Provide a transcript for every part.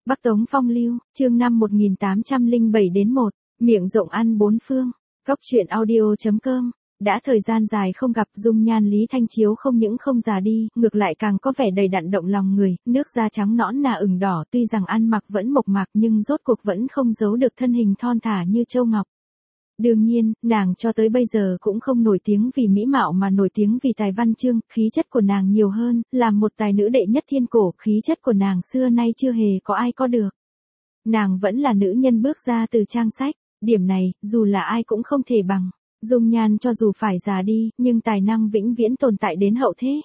Bắc Tống Phong Lưu, chương 5 1807-1, miệng rộng ăn bốn phương. Góc truyện audio.com. Đã thời gian dài không gặp, dung nhan Lý Thanh Chiếu không những không già đi, ngược lại càng có vẻ đầy đặn động lòng người, nước da trắng nõn nà ửng đỏ, tuy rằng ăn mặc vẫn mộc mạc nhưng rốt cuộc vẫn không giấu được thân hình thon thả như châu ngọc. Đương nhiên, nàng cho tới bây giờ cũng không nổi tiếng vì mỹ mạo mà nổi tiếng vì tài văn chương, khí chất của nàng nhiều hơn, là một tài nữ đệ nhất thiên cổ, khí chất của nàng xưa nay chưa hề có ai có được. Nàng vẫn là nữ nhân bước ra từ trang sách, điểm này, dù là ai cũng không thể bằng. Dung nhan cho dù phải già đi, nhưng tài năng vĩnh viễn tồn tại đến hậu thế.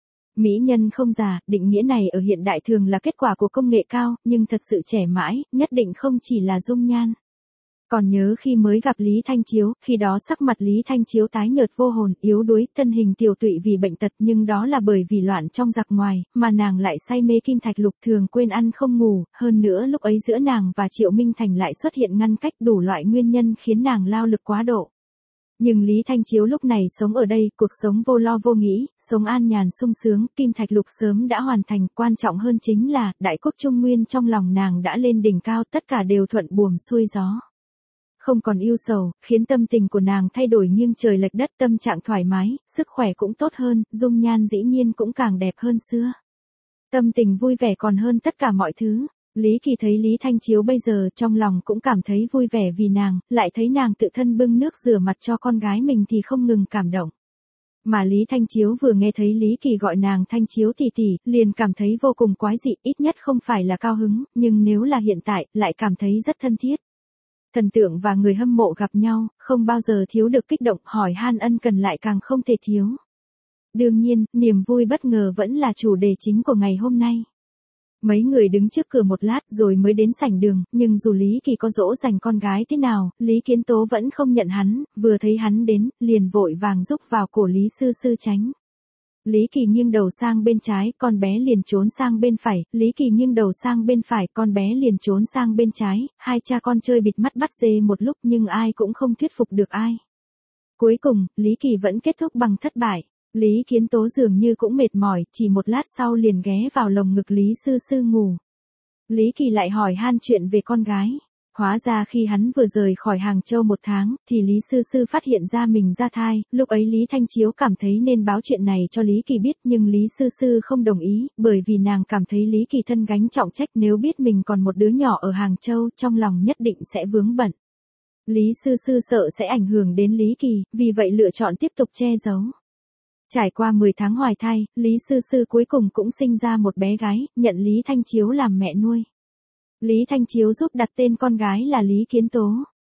Mỹ nhân không già, định nghĩa này ở hiện đại thường là kết quả của công nghệ cao, nhưng thật sự trẻ mãi, nhất định không chỉ là dung nhan. Còn nhớ khi mới gặp Lý Thanh Chiếu, khi đó sắc mặt Lý Thanh Chiếu tái nhợt vô hồn, yếu đuối, thân hình tiều tụy vì bệnh tật, nhưng đó là bởi vì loạn trong giặc ngoài, mà nàng lại say mê kim thạch lục, thường quên ăn không ngủ, hơn nữa lúc ấy giữa nàng và Triệu Minh Thành lại xuất hiện ngăn cách, đủ loại nguyên nhân khiến nàng lao lực quá độ. Nhưng Lý Thanh Chiếu lúc này sống ở đây, cuộc sống vô lo vô nghĩ, sống an nhàn sung sướng, kim thạch lục sớm đã hoàn thành, quan trọng hơn chính là, đại quốc Trung Nguyên trong lòng nàng đã lên đỉnh cao, tất cả đều thuận buồm xuôi gió. Không còn ưu sầu, khiến tâm tình của nàng thay đổi nghiêng trời lệch đất, tâm trạng thoải mái, sức khỏe cũng tốt hơn, dung nhan dĩ nhiên cũng càng đẹp hơn xưa. Tâm tình vui vẻ còn hơn tất cả mọi thứ. Lý Kỳ thấy Lý Thanh Chiếu bây giờ trong lòng cũng cảm thấy vui vẻ vì nàng, lại thấy nàng tự thân bưng nước rửa mặt cho con gái mình thì không ngừng cảm động. Mà Lý Thanh Chiếu vừa nghe thấy Lý Kỳ gọi nàng Thanh Chiếu tỷ tỷ, liền cảm thấy vô cùng quái dị, ít nhất không phải là cao hứng, nhưng nếu là hiện tại, lại cảm thấy rất thân thiết. Thần tượng và người hâm mộ gặp nhau, không bao giờ thiếu được kích động, hỏi han ân cần lại càng không thể thiếu. Đương nhiên, niềm vui bất ngờ vẫn là chủ đề chính của ngày hôm nay. Mấy người đứng trước cửa một lát rồi mới đến sảnh đường, nhưng dù Lý Kỳ có dỗ dành con gái thế nào, Lý Kiến Tố vẫn không nhận hắn, vừa thấy hắn đến, liền vội vàng giúp vào cổ Lý Sư Sư tránh. Lý Kỳ nghiêng đầu sang bên trái, con bé liền trốn sang bên phải, Lý Kỳ nghiêng đầu sang bên phải, con bé liền trốn sang bên trái, hai cha con chơi bịt mắt bắt dê một lúc nhưng ai cũng không thuyết phục được ai. Cuối cùng, Lý Kỳ vẫn kết thúc bằng thất bại. Lý Kiến Tố dường như cũng mệt mỏi, chỉ một lát sau liền ghé vào lồng ngực Lý Sư Sư ngủ. Lý Kỳ lại hỏi han chuyện về con gái. Hóa ra khi hắn vừa rời khỏi Hàng Châu 1 tháng, thì Lý Sư Sư phát hiện ra mình ra thai, lúc ấy Lý Thanh Chiếu cảm thấy nên báo chuyện này cho Lý Kỳ biết nhưng Lý Sư Sư không đồng ý, bởi vì nàng cảm thấy Lý Kỳ thân gánh trọng trách, nếu biết mình còn một đứa nhỏ ở Hàng Châu, trong lòng nhất định sẽ vướng bận. Lý Sư Sư sợ sẽ ảnh hưởng đến Lý Kỳ, vì vậy lựa chọn tiếp tục che giấu. Trải qua 10 tháng hoài thai, Lý Sư Sư cuối cùng cũng sinh ra một bé gái, nhận Lý Thanh Chiếu làm mẹ nuôi. Lý Thanh Chiếu giúp đặt tên con gái là Lý Kiến Tố.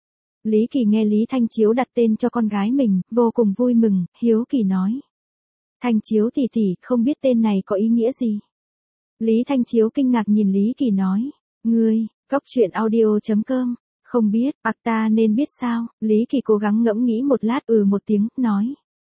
Lý Kỳ nghe Lý Thanh Chiếu đặt tên cho con gái mình, vô cùng vui mừng, hiếu kỳ nói. Thanh Chiếu tỷ tỷ, không biết tên này có ý nghĩa gì? Lý Thanh Chiếu kinh ngạc nhìn Lý Kỳ nói. Ngươi, góc truyện audio.com, không biết, ta nên biết sao? Lý Kỳ cố gắng ngẫm nghĩ một lát, một tiếng, nói.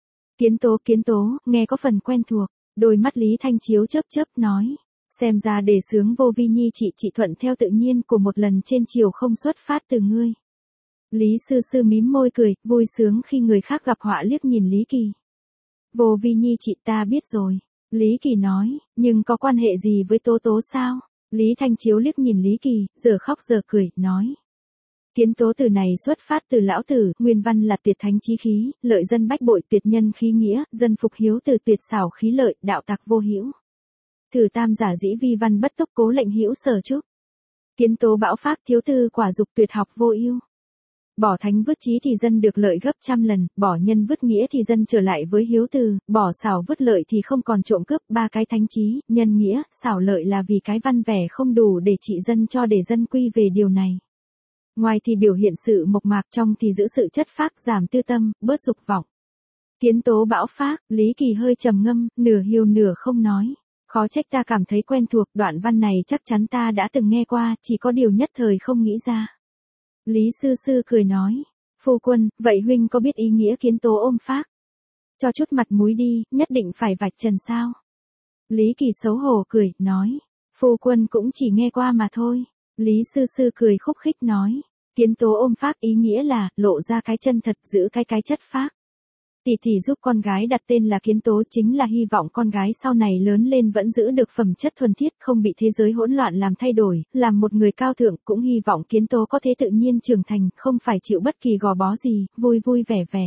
Kiến Tố, nghe có phần quen thuộc. Đôi mắt Lý Thanh Chiếu chớp chớp nói. Xem ra đề xướng Vô Vi Nhi chị thuận theo tự nhiên của một lần trên chiều không xuất phát từ ngươi. Lý Sư Sư mím môi cười, vui sướng khi người khác gặp họa liếc nhìn Lý Kỳ. Vô Vi Nhi chị ta biết rồi. Lý Kỳ nói, nhưng có quan hệ gì với Tố Tố sao? Lý Thanh Chiếu liếc nhìn Lý Kỳ, giờ khóc giờ cười, nói. Kiến Tố từ này xuất phát từ lão tử, nguyên văn là tuyệt thánh chí khí, lợi dân bách bội, tuyệt nhân khí nghĩa, dân phục hiếu từ tuyệt xảo khí lợi, đạo tặc vô hữu. Thử tam giả dĩ vi văn bất túc cố lệnh hữu sở trúc. Kiến Tố bão pháp thiếu tư quả dục tuyệt học vô ưu. Bỏ thánh vứt trí thì dân được lợi gấp trăm lần, bỏ nhân vứt nghĩa thì dân trở lại với hiếu từ, bỏ xảo vứt lợi thì không còn trộm cướp, ba cái thánh trí, nhân nghĩa, xảo lợi là vì cái văn vẻ không đủ để trị dân cho để dân quy về điều này. Ngoài thì biểu hiện sự mộc mạc, trong thì giữ sự chất phác, giảm tư tâm, bớt dục vọng. Kiến Tố bão phác, Lý Kỳ hơi trầm ngâm, nửa hiểu nửa không nói. Khó trách ta cảm thấy quen thuộc, đoạn văn này chắc chắn ta đã từng nghe qua, chỉ có điều nhất thời không nghĩ ra. Lý Sư Sư cười nói. Phu quân, vậy huynh có biết ý nghĩa Kiến Tố ôm phác? Cho chút mặt mũi đi, nhất định phải vạch trần sao? Lý Kỳ xấu hổ cười, nói. Phu quân cũng chỉ nghe qua mà thôi. Lý Sư Sư cười khúc khích nói. Kiến Tố ôm phác ý nghĩa là, lộ ra cái chân thật, giữ cái chất phác. tỷ giúp con gái đặt tên là Kiến Tố chính là hy vọng con gái sau này lớn lên vẫn giữ được phẩm chất thuần khiết, không bị thế giới hỗn loạn làm thay đổi, làm một người cao thượng, cũng hy vọng Kiến Tố có thể tự nhiên trưởng thành, không phải chịu bất kỳ gò bó gì, vui vui vẻ vẻ.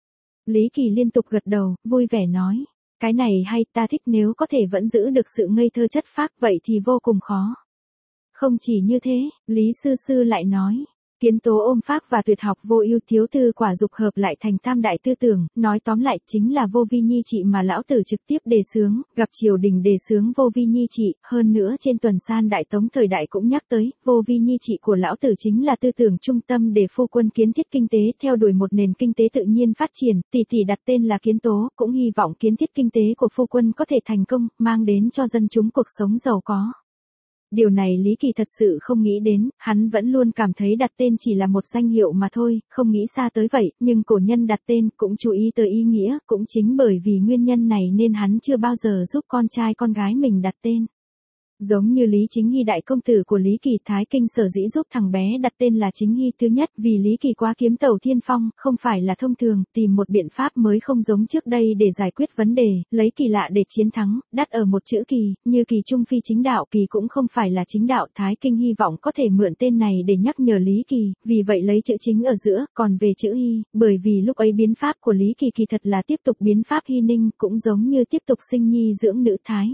Lý Kỳ liên tục gật đầu, vui vẻ nói, cái này hay, ta thích, nếu có thể vẫn giữ được sự ngây thơ chất phác vậy thì vô cùng khó. Không chỉ như thế, Lý Sư Sư lại nói, Kiến Tố ôm pháp và tuyệt học vô ưu thiếu tư quả dục hợp lại thành tam đại tư tưởng, nói tóm lại chính là vô vi nhi trị mà lão tử trực tiếp đề xướng, gặp triều đình đề xướng vô vi nhi trị, hơn nữa trên tuần san đại tống thời đại cũng nhắc tới, vô vi nhi trị của lão tử chính là tư tưởng trung tâm để phu quân kiến thiết kinh tế, theo đuổi một nền kinh tế tự nhiên phát triển, tỷ đặt tên là Kiến Tố, cũng hy vọng kiến thiết kinh tế của phu quân có thể thành công, mang đến cho dân chúng cuộc sống giàu có. Điều này Lý Kỳ thật sự không nghĩ đến, hắn vẫn luôn cảm thấy đặt tên chỉ là một danh hiệu mà thôi, không nghĩ xa tới vậy, nhưng cổ nhân đặt tên cũng chú ý tới ý nghĩa, cũng chính bởi vì nguyên nhân này nên hắn chưa bao giờ giúp con trai con gái mình đặt tên. Giống như Lý Chính Hy đại công tử của Lý Kỳ, Thái Kinh sở dĩ giúp thằng bé đặt tên là Chính Hy thứ nhất vì Lý Kỳ quá kiếm tẩu thiên phong, không phải là thông thường, tìm một biện pháp mới không giống trước đây để giải quyết vấn đề, lấy kỳ lạ để chiến thắng, đắt ở một chữ kỳ, như kỳ trung phi chính đạo, kỳ cũng không phải là chính đạo, Thái Kinh hy vọng có thể mượn tên này để nhắc nhở Lý Kỳ, vì vậy lấy chữ chính ở giữa, còn về chữ Hy, bởi vì lúc ấy biến pháp của Lý Kỳ kỳ thật là tiếp tục biến pháp Hy Ninh, cũng giống như tiếp tục sinh nhi dưỡng nữ Thái.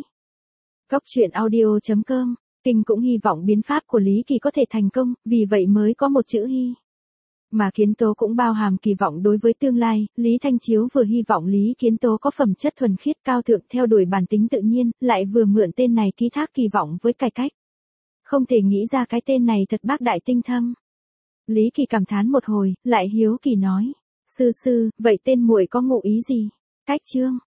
Góc truyện audio.com, Kinh cũng hy vọng biến pháp của Lý Kỳ có thể thành công, vì vậy mới có một chữ Hy. Mà Kiến Tố cũng bao hàm kỳ vọng đối với tương lai, Lý Thanh Chiếu vừa hy vọng Lý Kiến Tố có phẩm chất thuần khiết cao thượng theo đuổi bản tính tự nhiên, lại vừa mượn tên này ký thác kỳ vọng với cải cách. Không thể nghĩ ra cái tên này thật bác đại tinh thâm. Lý Kỳ cảm thán một hồi, lại hiếu kỳ nói, sư sư, vậy tên muội có ngụ ý gì? Cách chương